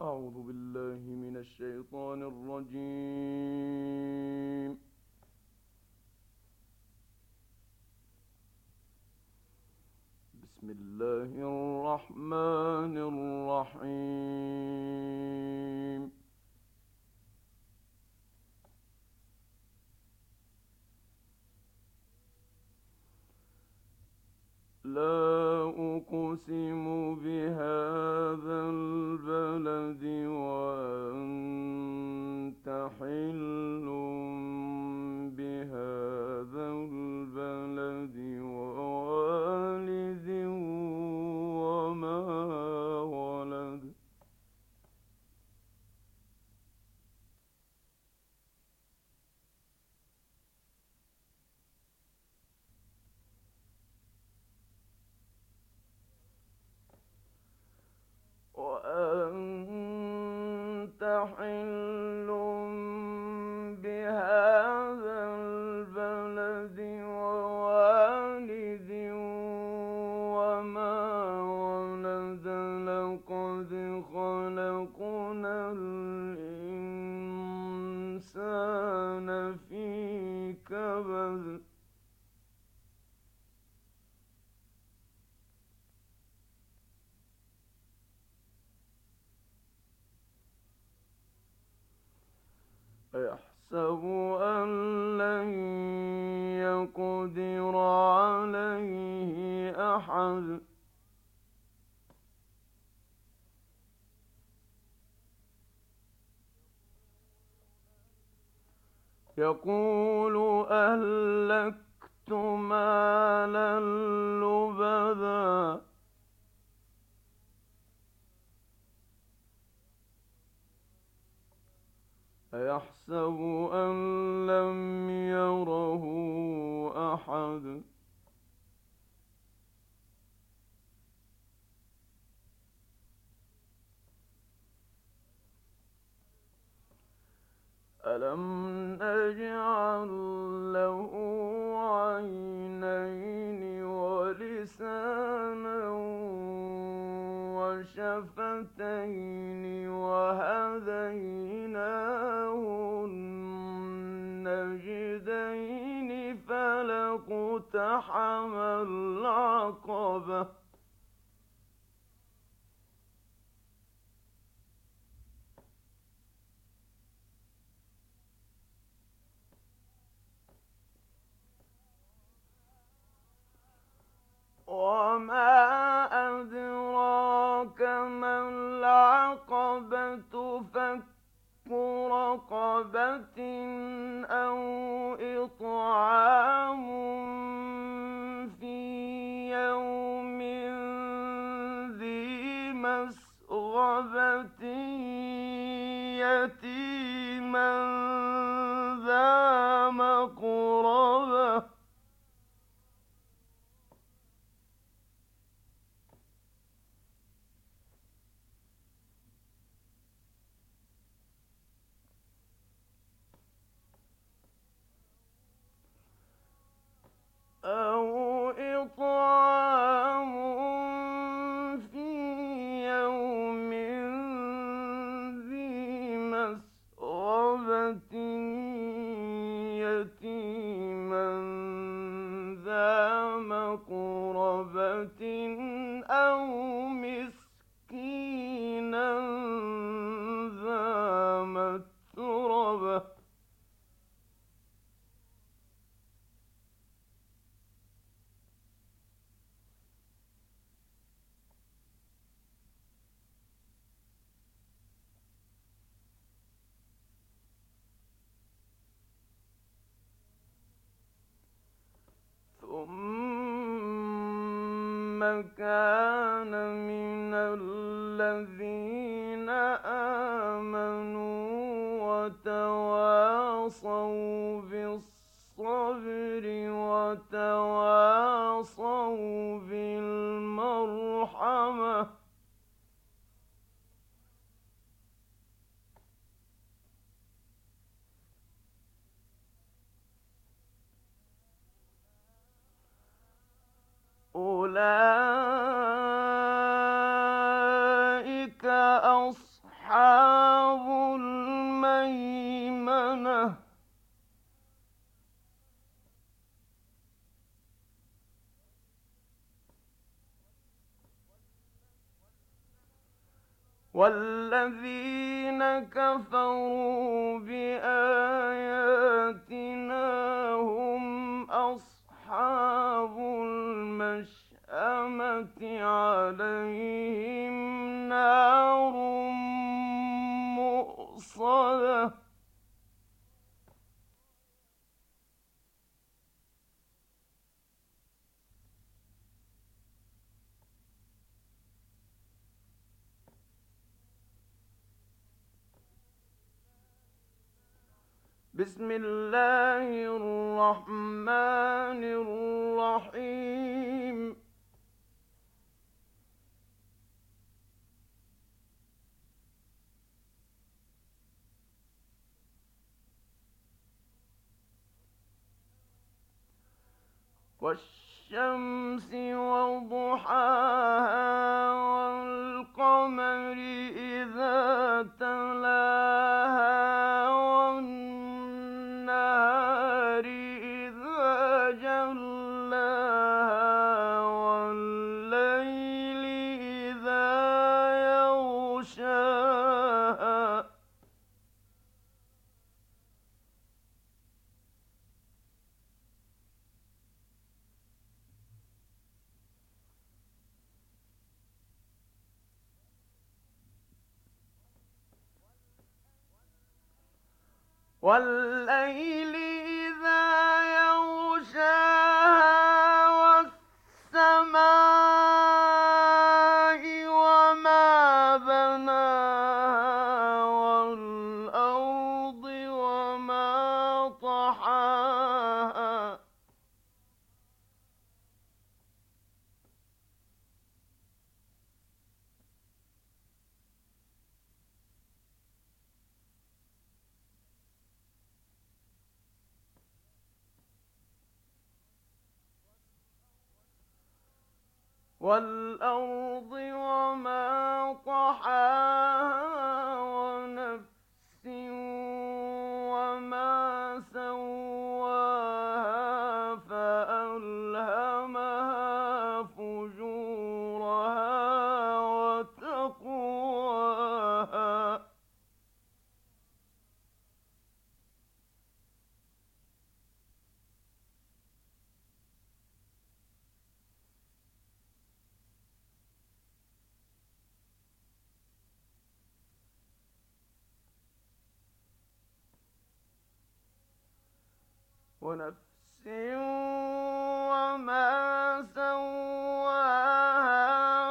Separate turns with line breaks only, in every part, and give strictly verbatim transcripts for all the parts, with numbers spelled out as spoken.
أعوذ بالله من الشيطان الرجيم. بسم الله الرحمن الرحيم. لا أقسم بهذا البلد وأنت حل بهذا البلد ووالد وما ولد. وأنت حل بهذا البلد ووالد وما ولد. لقد خلقنا الإنسان في كبد. أيحسب أن لن يقدر عليه أحد. يقول أهلكت مالا لبدا. أيحسب أن لم يره أحد. ألم نجعل له عينين ولسانا وشفتين وهديناه النجدين فلاقتحم العقبة. وما أدراك ما العقبة. فك رقبة أو إطعام في يوم ذي مسغبة يتيما ذا مقربة. أو إطعام في يوم ذي مسغبة يتيما ذا مقربة أو مسكينا ذا متربة. ثم كان من الذين آمنوا وتواصوا بالصبر وتواصوا بالمرحمة. أولئك أصحاب والذين كفروا بآياتنا هم أصحاب المشأمة عليهم نار مؤصدة بسم الله الرحمن الرحيم والشمس وضحاها والقمر إذا تلاها والنهار إذا جلاها والليل إذا يغشاها والليل إذا يغشاها والسماء وما بناها والأرض وما طحاها والأرض وما طحاها ونفس وما سواها فألهمها فجورها وتقواها ونفس وما سواها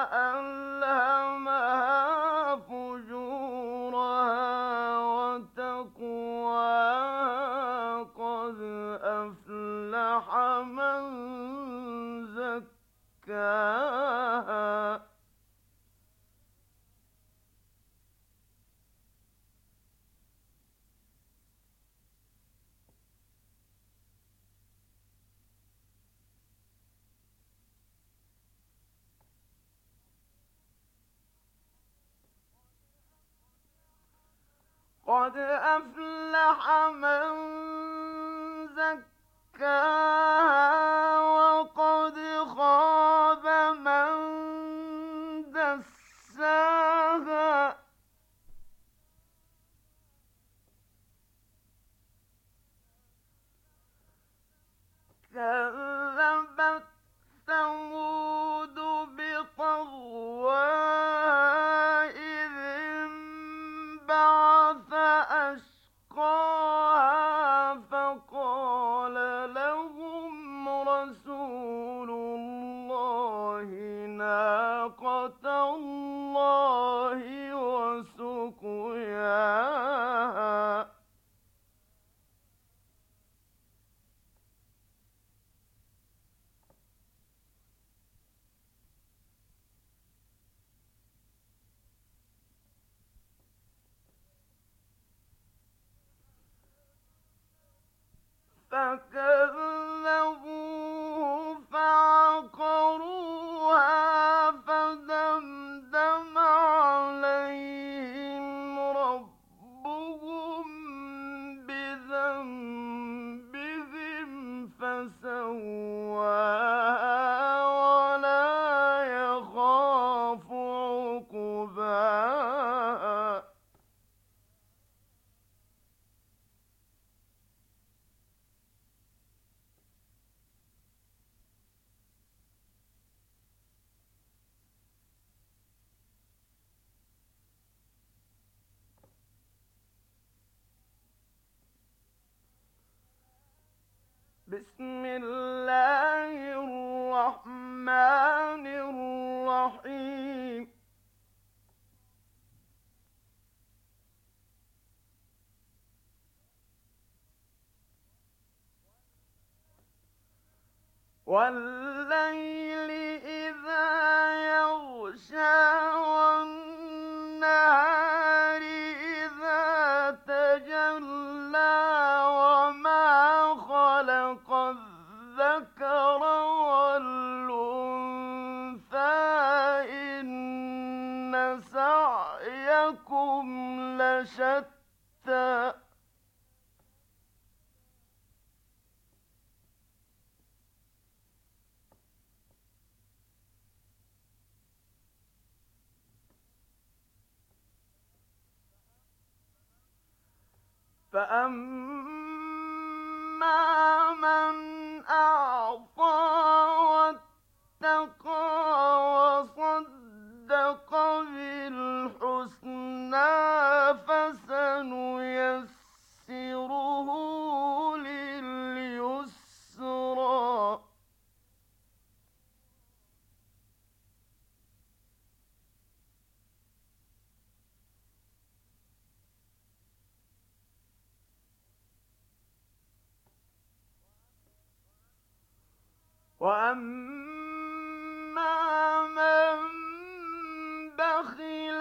فألهمها فجورها وتقواها قد أفلح من زكاها قد أفلح من زكاها وقد خاب من دساها كذبت ثمود بطغواها إذ انبعث أشقاها فقال لهم رسول الله ناقة الله وسقياها فكذبوه فعقروها فدمدم عليهم ربهم بذنبهم فسواها ولا يخاف عقباها بسم الله الرحمن الرحيم والليل إذا يغشى والنهار إذا تجلى وما خلق الذكر والأنثى إن سعيكم لشتى فأما من أعطى واتقى وصدق بالحسنى فسنيسره لليسرى وأما من بخل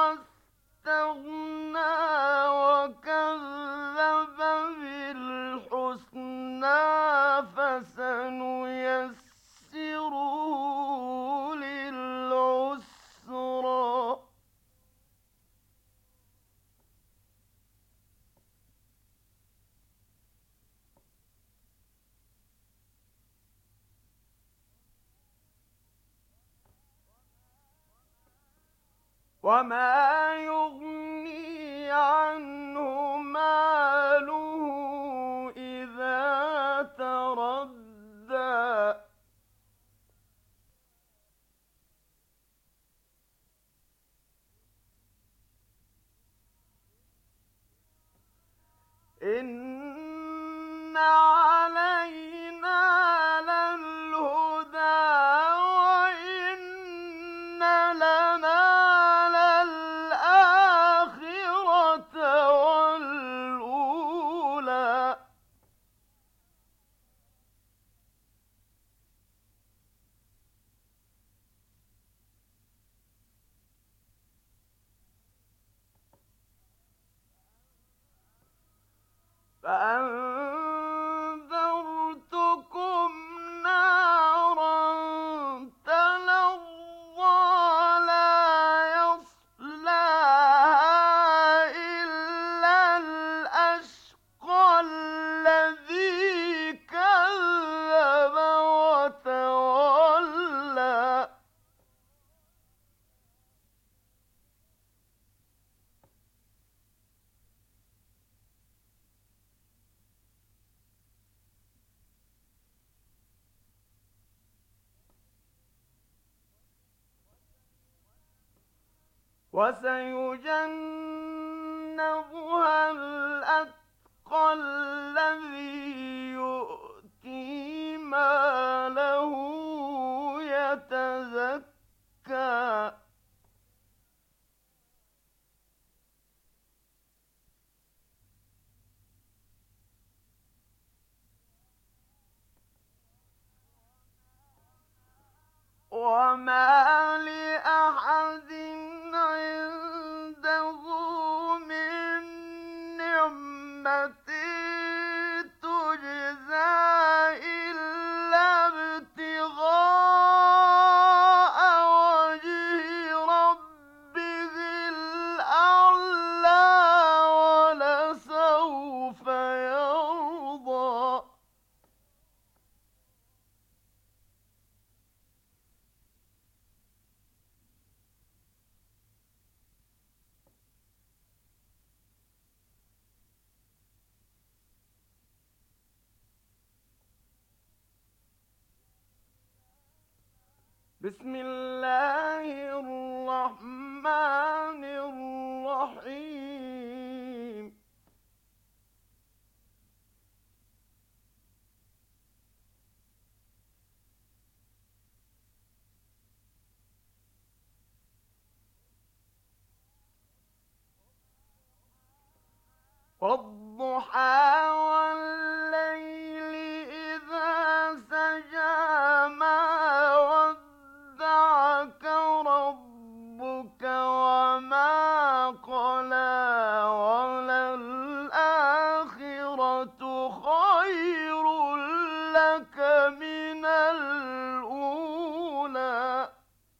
واستغنى وكذب بالحسنى فسنيسره للعسرى وما يغني عنه ماله إذا تردى إن علينا للهدى وإن لنا للآخرة والأولى فأنذرتكم نارا تلظى لا يصلاها إلا الأشقى الذي كذب وتولى وسيجنبها الأتقى الذي يؤتي ماله يتزكى وما لأحد عنده من نعمة تجزى إلا ابتغاء وجه ربه الأعلى ولسوف يرضى بسم الله الرحمن الرحيم وَالضُّحَىٰ وَاللَّيْلِ إِذَا سَجَىٰ مَا وَدَّعَكَ رَبُّكَ وَمَا قَلَىٰ وَلَلْآخِرَةُ خَيْرٌ لَّكَ مِنَ الْأُولَىٰ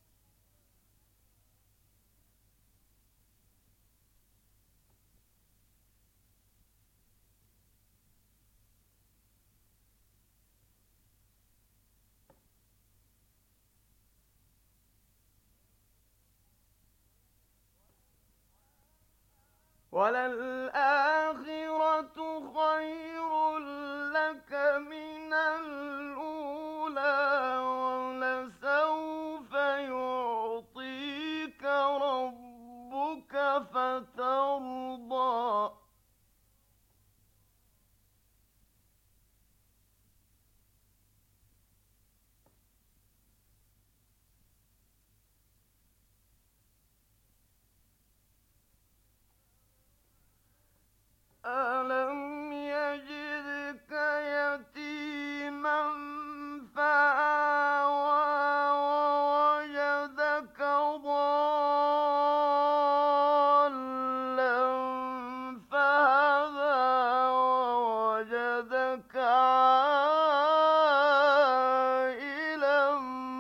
وَلَلْآخِرَةُ خَيْرٌ لَّكَ مِنَ الْأُولَىٰ وَلَسَوْفَ يُعْطِيكَ رَبُّكَ فَتَرْضَىٰ أَلَمْ يَجِدْكَ يَتِيمًا فَآوَىٰ وَوَجَدَكَ ضَالًّا فَهَدَىٰ وَوَجَدَكَ عَائِلًا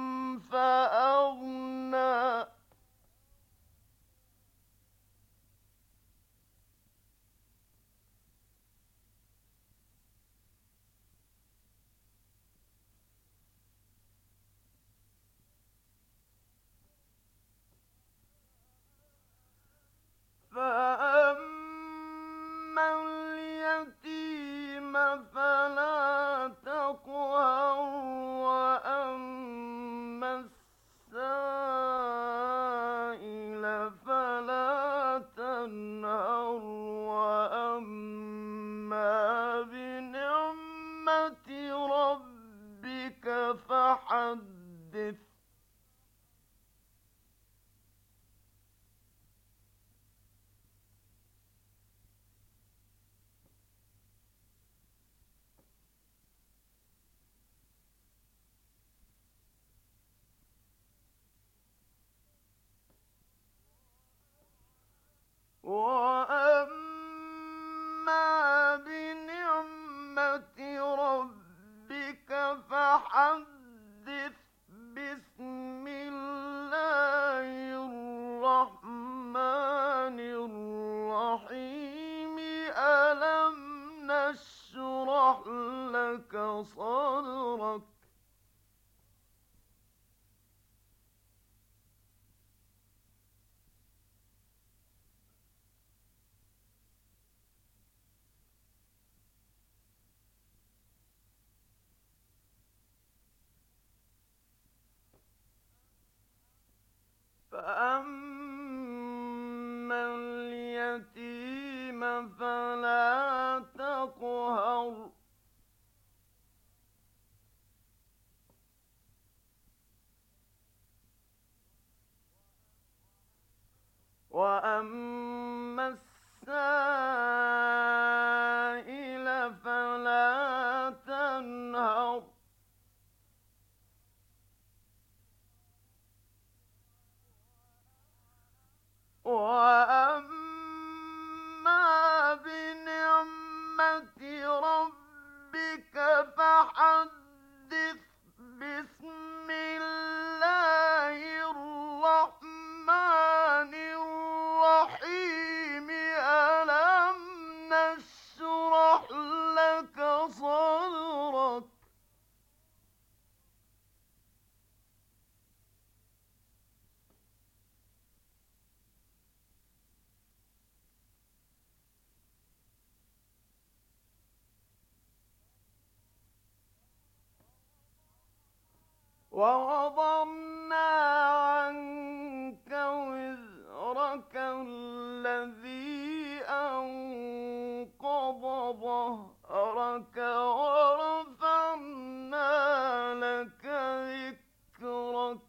فَأَغْنَىٰ فَأَمَّا الْيَتِيمَ فَلَا تَقْهَرْ وَأَمَّا السَّائِلَ فَلَا تَنْهَرْ وَأَمَّا بِنِعْمَةِ رَبِّكَ فَحَدِّثْ وَأَمَّا بِنِعْمَةِ رَبِّكَ فَحَدِّثْ بِسْمِ اللَّهِ الرَّحْمَٰنِ الرَّحِيمِ أَلَمْ نَشْرَحْ لَكَ صَدْرَكَ فَأَمَّا الْيَتِيمَ فَلَا تَقْهَرْ وَأَمَّا السَّائِلَ فَلَا تَنْهَرْ وَأَمَّا بِنِعْمَةِ رَبِّكَ فَحَدِّثْ بِسْمِ اللَّهِ الرَّحْمَٰنِ الرَّحِيمِ أَلَمْ نَشْرَحْ لَكَ صَدْرَكَ وَوَضَعْنَا عَنكَ وِزْرَكَ الَّذِي أَنقَضَ ظَهْرَكَ وَرَفَعْنَا لَكَ ذِكْرَكَ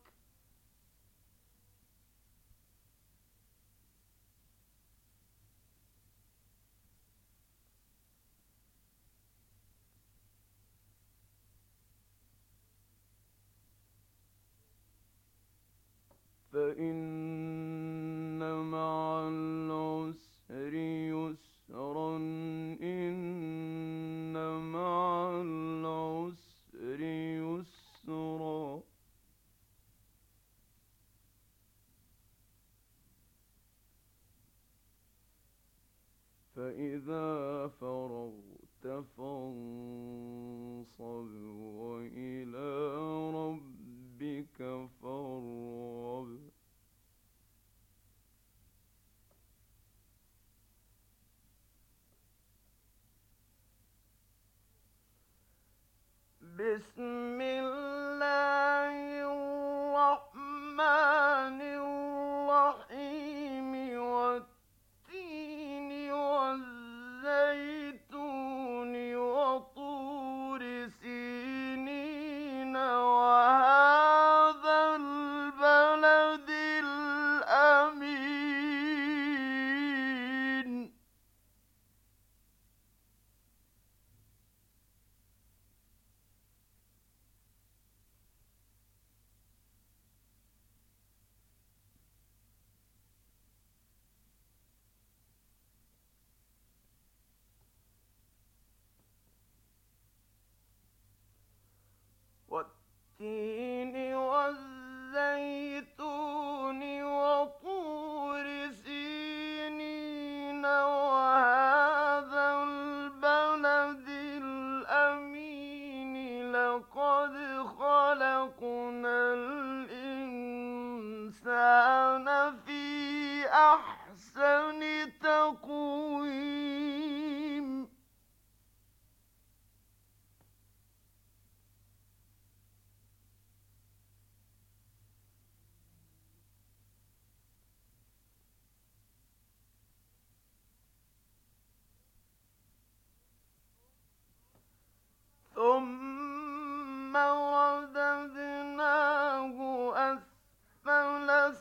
فإن مع العسر يسرا إن مع العسر يسرا فإذا فرغت فانصب وإلى ربك فارغب. بسم الله الرحمن الرحيم والتين والزيتون وطور سينين وهذا البلد الأمين. والتين والزيتون وطور سينين وهذا البلد الأمين لقد خلقنا الإنسان في أحسن تقويم. ثم رددناه أسفل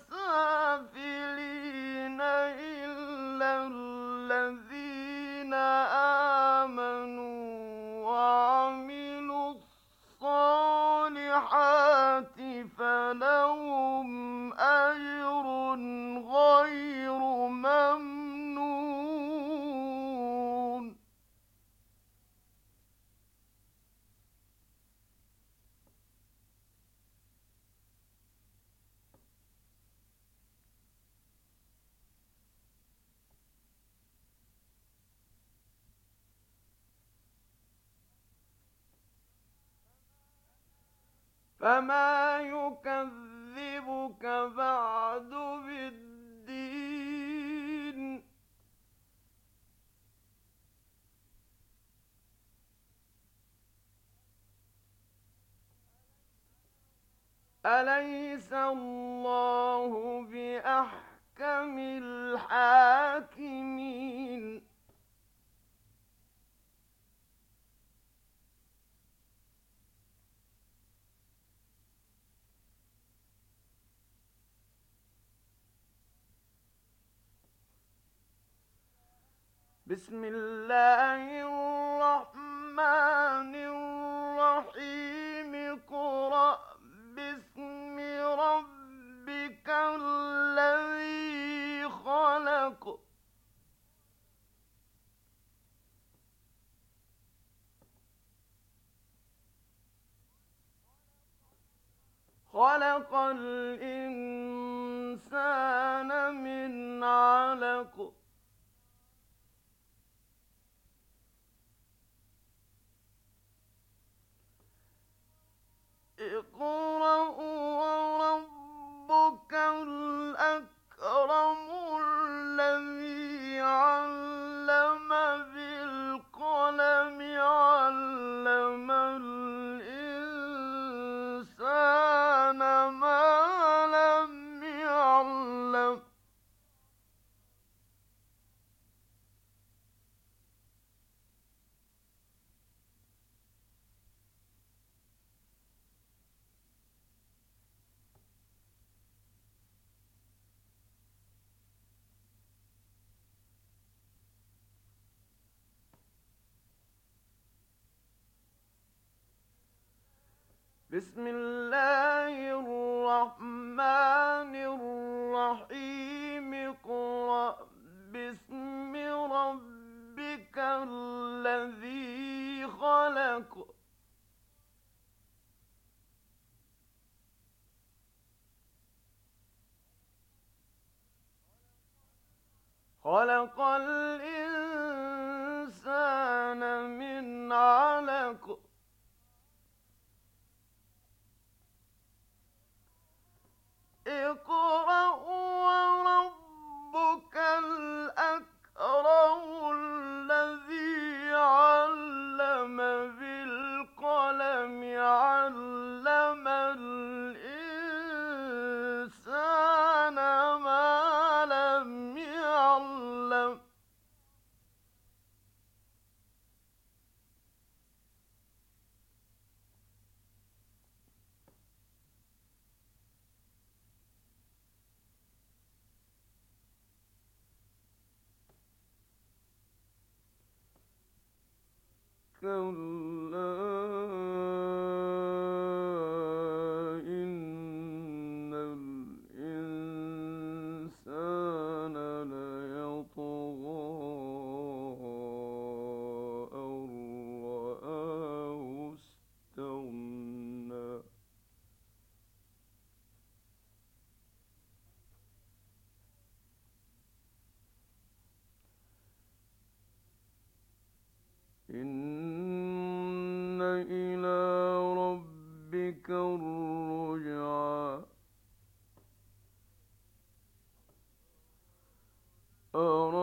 سافلين إلا الذين آمنوا وعملوا الصالحات فلهم أجر غير ممنون. فما يكذبك بعد بالدين. أليس الله بأحكم الحاكمين. بسم الله الرحمن الرحيم اقرأ باسم ربك الذي خلق. خلق الإنسان من علق. اقرأ وربك الأكرم الذي علم بالقلم علم الإنسان ما لم يعلم. بسم الله الرحمن الرحيم خلق الإنسان من علق اقرأ وربك الأكرم الذي علم بالقلم علم الإنسان ما لم يعلم كلا إن الإنسان ليطغى أن رآه استغنى إن إلى ربك الرجعى